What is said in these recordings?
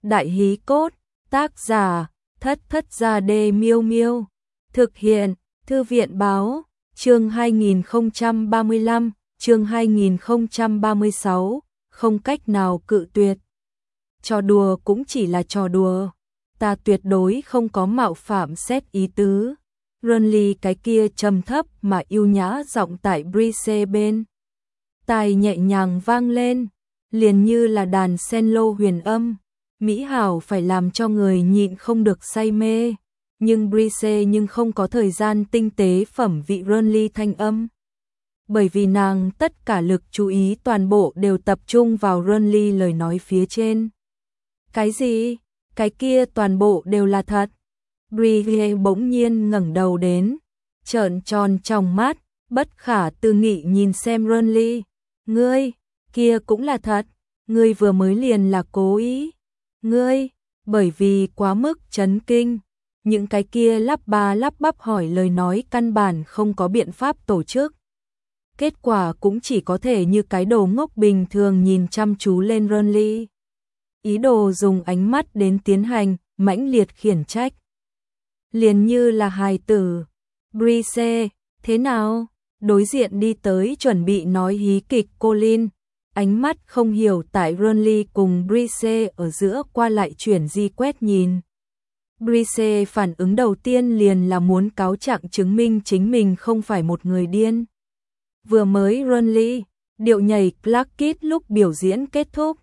Đại hí cốt, tác giả, Thất Thất Gia Đê Miêu Miêu. Thực hiện, Thư viện báo, chương 2035, chương 2036, không cách nào cự tuyệt. Trò đùa cũng chỉ là trò đùa. Ta tuyệt đối không có mạo phạm xét ý tứ. Renly cái kia trầm thấp mà yêu nhã giọng tại Brice bên tai nhẹ nhàng vang lên, liền như là đàn cello huyền âm, mỹ hảo phải làm cho người nhịn không được say mê. Nhưng Brice nhưng không có thời gian tinh tế phẩm vị Renly thanh âm. Bởi vì nàng tất cả lực chú ý toàn bộ đều tập trung vào Renly lời nói phía trên. Cái gì? Cái kia toàn bộ đều là thật. Brice bỗng nhiên ngẩng đầu đến, trợn tròn trong mắt, bất khả tư nghị nhìn xem Renly. Ngươi, kia cũng là thật, ngươi vừa mới liền là cố ý. Ngươi, bởi vì quá mức chấn kinh, những cái kia lắp ba lắp bắp hỏi lời nói căn bản không có biện pháp tổ chức. Kết quả cũng chỉ có thể như cái đồ ngốc bình thường nhìn chăm chú lên Renly. Ý đồ dùng ánh mắt đến tiến hành, mãnh liệt khiển trách. Liền như là hài tử. Brice, thế nào? Đối diện đi tới chuẩn bị nói hí kịch Colin, ánh mắt không hiểu tại Renly cùng Brice ở giữa qua lại chuyển di quét nhìn. Brice phản ứng đầu tiên liền là muốn cáo trạng chứng minh chính mình không phải một người điên. Vừa mới Renly, điệu nhảy Clark Kid lúc biểu diễn kết thúc.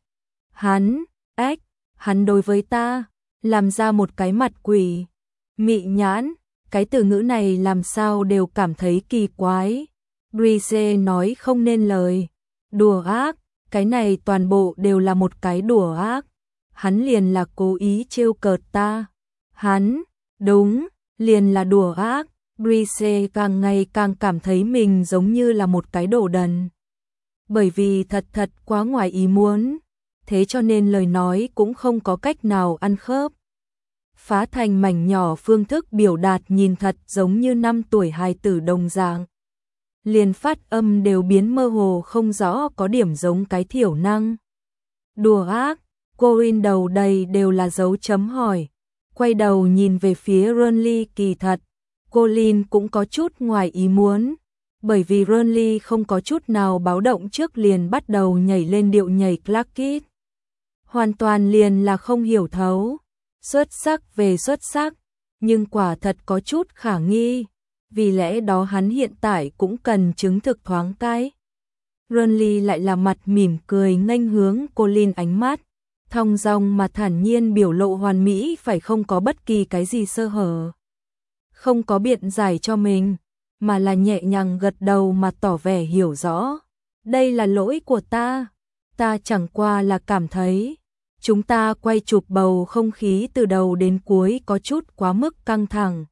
Hắn đối với ta, làm ra một cái mặt quỷ. Mị nhãn, cái từ ngữ này làm sao đều cảm thấy kỳ quái. Brice nói không nên lời. Đùa ác, cái này toàn bộ đều là một cái đùa ác. Hắn liền là cố ý trêu cợt ta. Hắn, đúng, liền là đùa ác. Brice càng ngày càng cảm thấy mình giống như là một cái đồ đần. Bởi vì thật quá ngoài ý muốn, thế cho nên lời nói cũng không có cách nào ăn khớp. Phá thành mảnh nhỏ phương thức biểu đạt nhìn thật giống như 5 tuổi hài tử đồng dạng. Liền phát âm đều biến mơ hồ không rõ, có điểm giống cái thiểu năng. Đùa ác, Corin đầu đầy đều là dấu chấm hỏi. Quay đầu nhìn về phía Renly, kỳ thật Colin cũng có chút ngoài ý muốn, bởi vì Renly không có chút nào báo động trước liền bắt đầu nhảy lên điệu nhảy Clark Kid. Hoàn toàn liền là không hiểu thấu. Xuất sắc về xuất sắc, nhưng quả thật có chút khả nghi, vì lẽ đó hắn hiện tại cũng cần chứng thực thoáng cái. Renly lại là mặt mỉm cười nghênh hướng Colin, ánh mắt thong dong mà thản nhiên, biểu lộ hoàn mỹ, phải không có bất kỳ cái gì sơ hở. Không có biện giải cho mình, mà là nhẹ nhàng gật đầu mà tỏ vẻ hiểu rõ. Đây là lỗi của ta chẳng qua là cảm thấy chúng ta quay chụp bầu không khí từ đầu đến cuối có chút quá mức căng thẳng.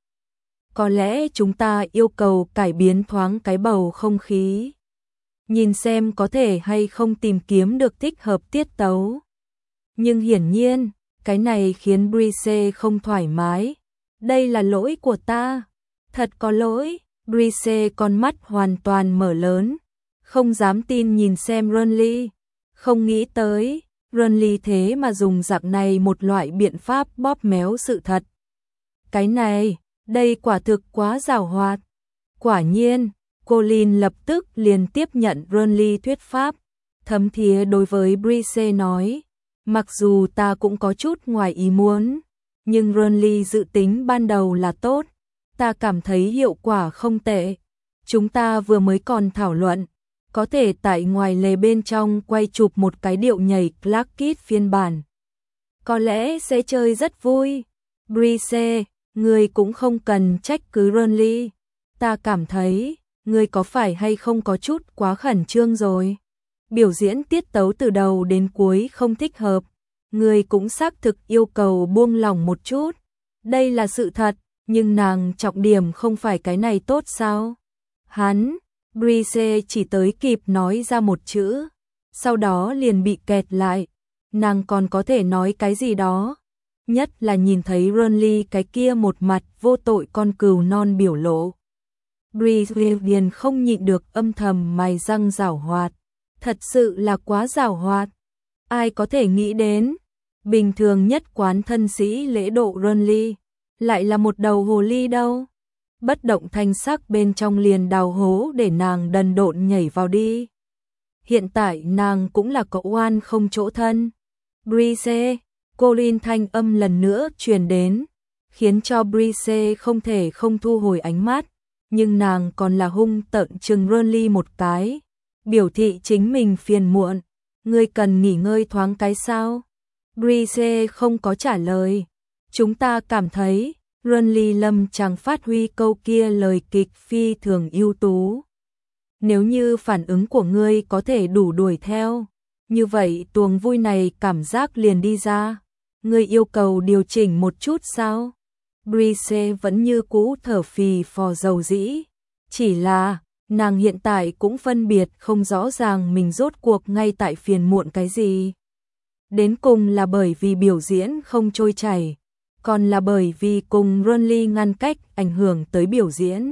Có lẽ chúng ta yêu cầu cải biến thoáng cái bầu không khí. Nhìn xem có thể hay không tìm kiếm được thích hợp tiết tấu. Nhưng hiển nhiên, cái này khiến Brice không thoải mái. Đây là lỗi của ta. Thật có lỗi. Brice con mắt hoàn toàn mở lớn, không dám tin nhìn xem Renly. Không nghĩ tới Renly thế mà dùng dạng này một loại biện pháp bóp méo sự thật. Cái này, đây quả thực quá giàu hoạt. Quả nhiên, Colin lập tức liền tiếp nhận Renly thuyết pháp, thấm thía đối với Brice nói, mặc dù ta cũng có chút ngoài ý muốn, nhưng Renly dự tính ban đầu là tốt, ta cảm thấy hiệu quả không tệ. Chúng ta vừa mới còn thảo luận, có thể tại ngoài lề bên trong quay chụp một cái điệu nhảy Clark Kid phiên bản. Có lẽ sẽ chơi rất vui. Brice, ngươi cũng không cần trách cứ Renly. Ta cảm thấy, ngươi có phải hay không có chút quá khẩn trương rồi. Biểu diễn tiết tấu từ đầu đến cuối không thích hợp. Ngươi cũng xác thực yêu cầu buông lỏng một chút. Đây là sự thật, nhưng nàng trọng điểm không phải cái này tốt sao? Brice chỉ tới kịp nói ra một chữ, sau đó liền bị kẹt lại. Nàng còn có thể nói cái gì đó, nhất là nhìn thấy Renly cái kia một mặt vô tội con cừu non biểu lộ. Brice liền không nhịn được âm thầm mày răng giảo hoạt, thật sự là quá giảo hoạt. Ai có thể nghĩ đến, Bình thường nhất quán thân sĩ lễ độ Renly, lại là một đầu hồ ly đâu. Bất động thanh sắc bên trong liền đào hố để nàng đần độn nhảy vào đi. Hiện tại nàng cũng là cậu oan không chỗ thân. Brice, Colin thanh âm lần nữa truyền đến, khiến cho Brice không thể không thu hồi ánh mắt, nhưng nàng còn là hung tợn trừng Renly một cái, biểu thị chính mình phiền muộn. Ngươi cần nghỉ ngơi thoáng cái sao? Brice không có trả lời. Chúng ta cảm thấy Renly lâm chẳng phát huy câu kia lời kịch phi thường ưu tú. Nếu như phản ứng của ngươi có thể đủ đuổi theo, như vậy tuồng vui này cảm giác liền đi ra. Ngươi yêu cầu điều chỉnh một chút sao? Brice vẫn như cũ thở phì phò dầu dĩ. Chỉ là, nàng hiện tại cũng phân biệt không rõ ràng mình rốt cuộc ngay tại phiền muộn cái gì. Đến cùng là bởi vì biểu diễn không trôi chảy, còn là bởi vì cùng Renly ngăn cách ảnh hưởng tới biểu diễn.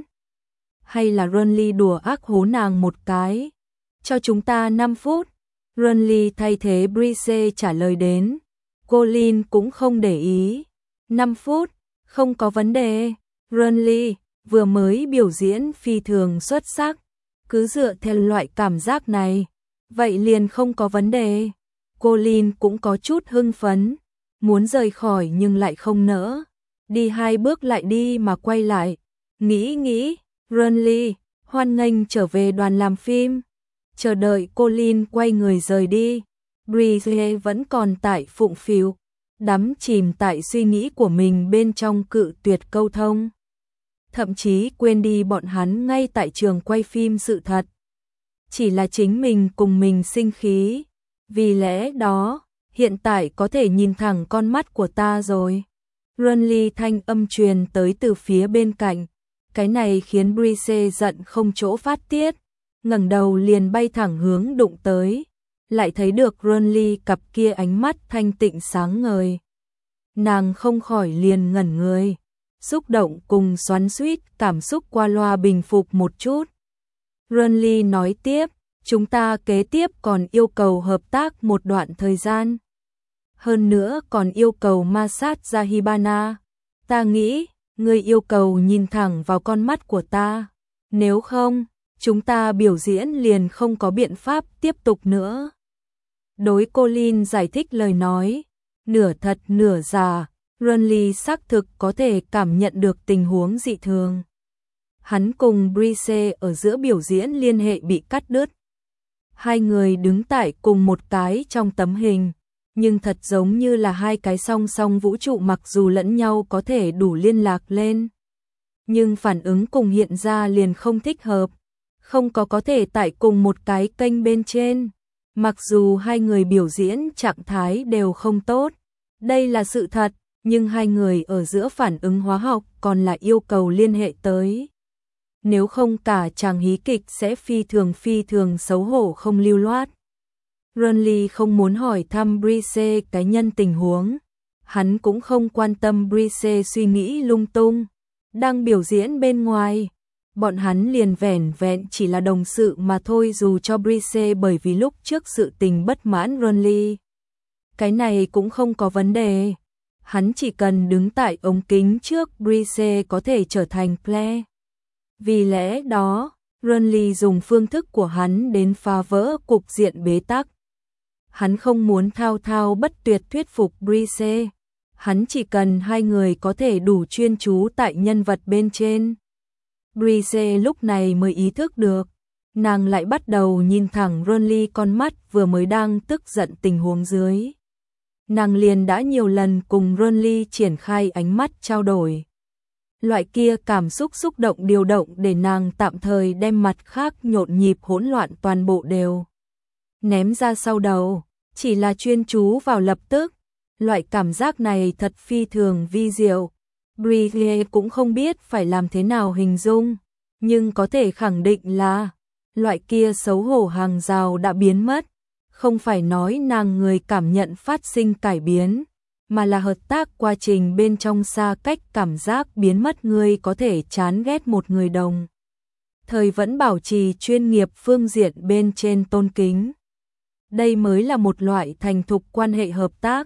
Hay là Renly đùa ác hố nàng một cái? Cho chúng ta 5 phút. Renly thay thế Brice trả lời đến. Colin cũng không để ý. 5 phút, không có vấn đề. Renly vừa mới biểu diễn phi thường xuất sắc. Cứ dựa theo loại cảm giác này, vậy liền không có vấn đề. Colin cũng có chút hưng phấn, muốn rời khỏi nhưng lại không nỡ. Đi 2 bước lại đi mà quay lại. Nghĩ, Renly, hoan nghênh trở về đoàn làm phim. Chờ đợi Colin quay người rời đi, Brice vẫn còn tại phụng phịu, đắm chìm tại suy nghĩ của mình bên trong cự tuyệt câu thông. Thậm chí quên đi bọn hắn ngay tại trường quay phim sự thật. Chỉ là chính mình cùng mình sinh khí. Vì lẽ đó, hiện tại có thể nhìn thẳng con mắt của ta rồi. Renly thanh âm truyền tới từ phía bên cạnh. Cái này khiến Brice giận không chỗ phát tiết. Ngẩng đầu liền bay thẳng hướng đụng tới. Lại thấy được Renly cặp kia ánh mắt thanh tịnh sáng ngời. Nàng không khỏi liền ngẩn người. Xúc động cùng xoắn xuýt cảm xúc qua loa bình phục một chút. Renly nói tiếp, chúng ta kế tiếp còn yêu cầu hợp tác một đoạn thời gian. Hơn nữa còn yêu cầu ma sát ra Hibana. Ta nghĩ, ngươi yêu cầu nhìn thẳng vào con mắt của ta. Nếu không, chúng ta biểu diễn liền không có biện pháp tiếp tục nữa. Đối Colin giải thích lời nói, nửa thật nửa giả. Renly xác thực có thể cảm nhận được tình huống dị thường. Hắn cùng Brice ở giữa biểu diễn liên hệ bị cắt đứt. Hai người đứng tại cùng một cái trong tấm hình, nhưng thật giống như là hai cái song song vũ trụ mặc dù lẫn nhau có thể đủ liên lạc lên. Nhưng phản ứng cùng hiện ra liền không thích hợp, không có thể tại cùng một cái kênh bên trên. Mặc dù hai người biểu diễn trạng thái đều không tốt, đây là sự thật. Nhưng hai người ở giữa phản ứng hóa học còn là yêu cầu liên hệ tới. Nếu không cả chàng hí kịch sẽ phi thường xấu hổ không lưu loát. Renly không muốn hỏi thăm Brice cái nhân tình huống. Hắn cũng không quan tâm Brice suy nghĩ lung tung. Đang biểu diễn bên ngoài, bọn hắn liền vẻn vẹn chỉ là đồng sự mà thôi dù cho Brice bởi vì lúc trước sự tình bất mãn Renly. Cái này cũng không có vấn đề. Hắn chỉ cần đứng tại ống kính trước Brice có thể trở thành Claire. Vì lẽ đó, Renly dùng phương thức của hắn đến phá vỡ cục diện bế tắc. Hắn không muốn thao thao bất tuyệt thuyết phục Brice. Hắn chỉ cần hai người có thể đủ chuyên chú tại nhân vật bên trên. Brice lúc này mới ý thức được. Nàng lại bắt đầu nhìn thẳng Renly con mắt vừa mới đang tức giận tình huống dưới. Nàng liền đã nhiều lần cùng Renly triển khai ánh mắt trao đổi. Loại kia cảm xúc xúc động điều động để nàng tạm thời đem mặt khác nhộn nhịp hỗn loạn toàn bộ đều ném ra sau đầu, chỉ là chuyên chú vào lập tức. Loại cảm giác này thật phi thường vi diệu. Brice cũng không biết phải làm thế nào hình dung, nhưng có thể khẳng định là loại kia xấu hổ hàng rào đã biến mất. Không phải nói nàng người cảm nhận phát sinh cải biến, mà là hợp tác quá trình bên trong xa cách cảm giác biến mất. Người có thể chán ghét một người đồng thời vẫn bảo trì chuyên nghiệp phương diện bên trên tôn kính. Đây mới là một loại thành thục quan hệ hợp tác.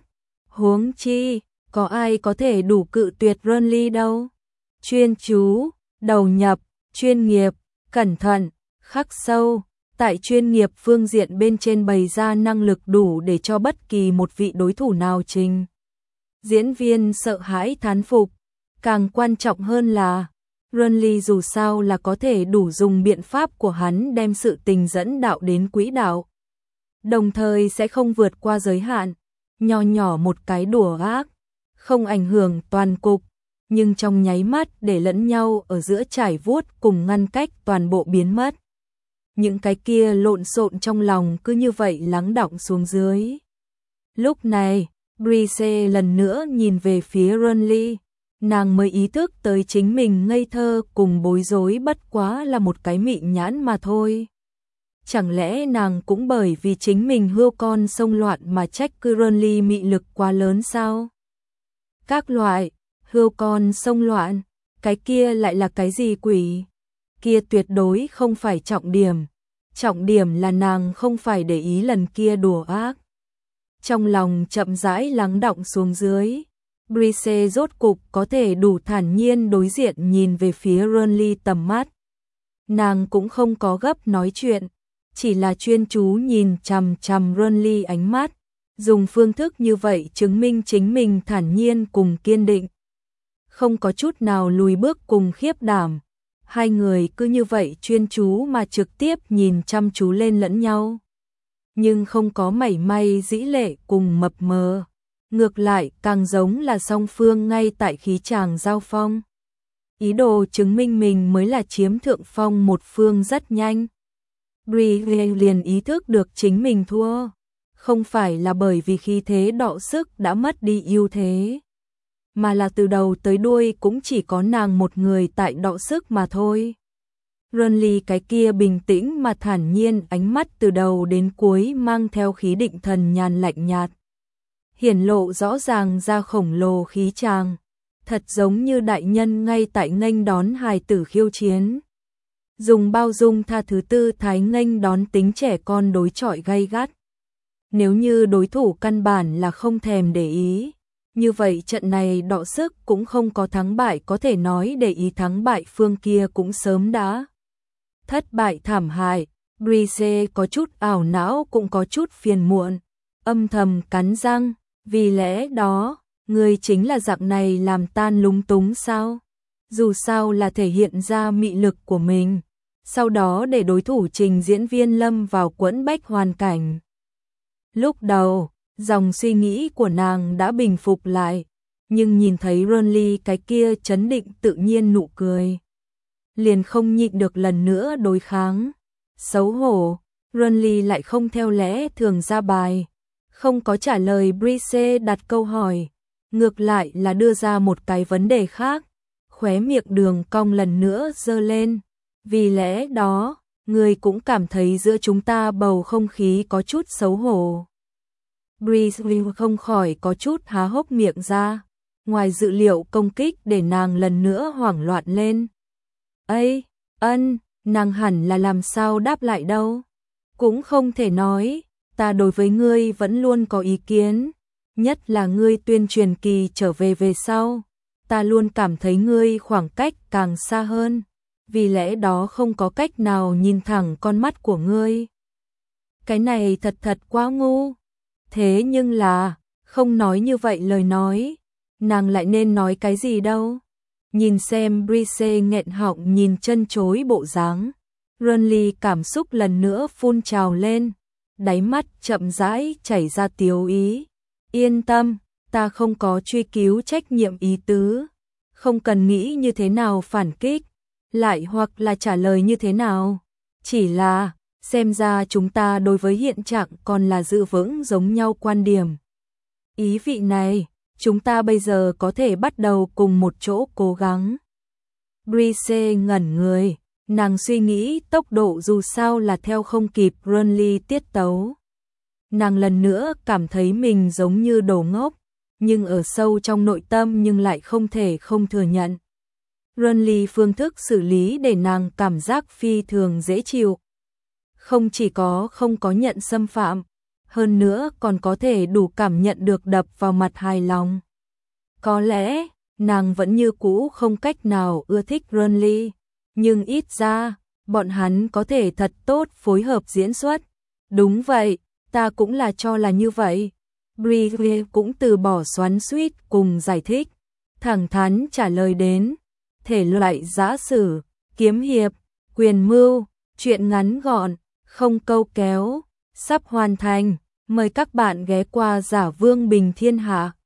Huống chi, có ai có thể đủ cự tuyệt Renly đâu. Chuyên chú, đầu nhập, chuyên nghiệp, cẩn thận, khắc sâu, tại chuyên nghiệp phương diện bên trên bày ra năng lực đủ để cho bất kỳ một vị đối thủ nào trình. Diễn viên sợ hãi thán phục, càng quan trọng hơn là Renly dù sao là có thể đủ dùng biện pháp của hắn đem sự tình dẫn đạo đến quỹ đạo. Đồng thời sẽ không vượt qua giới hạn, nho nhỏ một cái đùa ác, không ảnh hưởng toàn cục, nhưng trong nháy mắt để lẫn nhau ở giữa trải vuốt cùng ngăn cách toàn bộ biến mất. Những cái kia lộn xộn trong lòng cứ như vậy lắng đọng xuống dưới. Lúc này, Brice lần nữa nhìn về phía Renly, nàng mới ý thức tới chính mình ngây thơ cùng bối rối bất quá là một cái mị nhãn mà thôi. Chẳng lẽ nàng cũng bởi vì chính mình hươu con xông loạn mà trách cứ Renly mị lực quá lớn sao? Các loại, hươu con xông loạn, cái kia lại là cái gì quỷ? Kia tuyệt đối không phải trọng điểm là nàng không phải để ý lần kia đùa ác. Trong lòng chậm rãi lắng đọng xuống dưới, Brice rốt cục có thể đủ thản nhiên đối diện nhìn về phía Renly tầm mắt. Nàng cũng không có gấp nói chuyện, chỉ là chuyên chú nhìn chằm chằm Renly ánh mắt, dùng phương thức như vậy chứng minh chính mình thản nhiên cùng kiên định. Không có chút nào lùi bước cùng khiếp đảm, hai người cứ như vậy chuyên chú mà trực tiếp nhìn chăm chú lên lẫn nhau. Nhưng không có mảy may dĩ lệ cùng mập mờ, ngược lại càng giống là song phương ngay tại khí tràng giao phong. Ý đồ chứng minh mình mới là chiếm thượng phong một phương rất nhanh. Brice liền ý thức được chính mình thua, không phải là bởi vì khí thế đọ sức đã mất đi ưu thế, mà là từ đầu tới đuôi cũng chỉ có nàng một người tại đọ sức mà thôi. Renly cái kia bình tĩnh mà thản nhiên ánh mắt từ đầu đến cuối mang theo khí định thần nhàn lạnh nhạt, hiển lộ rõ ràng ra khổng lồ khí tràng, thật giống như đại nhân ngay tại nghênh đón hài tử khiêu chiến. Dùng bao dung tha thứ tư thái nghênh đón tính trẻ con đối chọi gay gắt. Nếu như đối thủ căn bản là không thèm để ý, như vậy trận này đọ sức cũng không có thắng bại có thể nói, để ý thắng bại phương kia cũng sớm đã thất bại thảm hại. Brice có chút ảo não cũng có chút phiền muộn, âm thầm cắn răng, vì lẽ đó, người chính là dạng này làm tan lúng túng sao? Dù sao là thể hiện ra mị lực của mình, sau đó để đối thủ trình diễn viên lâm vào quẫn bách hoàn cảnh. Lúc đầu, dòng suy nghĩ của nàng đã bình phục lại, nhưng nhìn thấy Renly cái kia trấn định tự nhiên nụ cười, liền không nhịn được lần nữa đối kháng. Xấu hổ, Renly lại không theo lẽ thường ra bài, không có trả lời Brice đặt câu hỏi, ngược lại là đưa ra một cái vấn đề khác, khóe miệng đường cong lần nữa giơ lên. Vì lẽ đó, người cũng cảm thấy giữa chúng ta bầu không khí có chút xấu hổ. Brice không khỏi có chút há hốc miệng ra, ngoài dự liệu công kích để nàng lần nữa hoảng loạn lên. Ây, nàng hẳn là làm sao đáp lại đâu. Cũng không thể nói, ta đối với ngươi vẫn luôn có ý kiến, nhất là ngươi tuyên truyền kỳ trở về sau. Ta luôn cảm thấy ngươi khoảng cách càng xa hơn, vì lẽ đó không có cách nào nhìn thẳng con mắt của ngươi. Cái này thật quá ngu. Thế nhưng là, không nói như vậy lời nói, nàng lại nên nói cái gì đâu. Nhìn xem Brice nghẹn họng nhìn chân chối bộ dáng, Renly cảm xúc lần nữa phun trào lên, đáy mắt chậm rãi chảy ra tiếu ý. Yên tâm, ta không có truy cứu trách nhiệm ý tứ, không cần nghĩ như thế nào phản kích, lại hoặc là trả lời như thế nào. Chỉ là, xem ra chúng ta đối với hiện trạng còn là giữ vững giống nhau quan điểm. Ý vị này, chúng ta bây giờ có thể bắt đầu cùng một chỗ cố gắng. Brice ngẩn người, nàng suy nghĩ tốc độ dù sao là theo không kịp Renly tiết tấu. Nàng lần nữa cảm thấy mình giống như đồ ngốc, nhưng ở sâu trong nội tâm nhưng lại không thể không thừa nhận. Renly phương thức xử lý để nàng cảm giác phi thường dễ chịu. Không chỉ có không có nhận xâm phạm, hơn nữa còn có thể đủ cảm nhận được đập vào mặt hài lòng. Có lẽ, nàng vẫn như cũ không cách nào ưa thích Renly, nhưng ít ra, bọn hắn có thể thật tốt phối hợp diễn xuất. Đúng vậy, ta cũng là cho là như vậy. Brienne cũng từ bỏ xoắn xuýt cùng giải thích, thẳng thắn trả lời đến. Thể loại giã sử, kiếm hiệp, quyền mưu, truyện ngắn gọn, không câu kéo, sắp hoàn thành. Mời các bạn ghé qua Giả Vương Bình Thiên Hạ.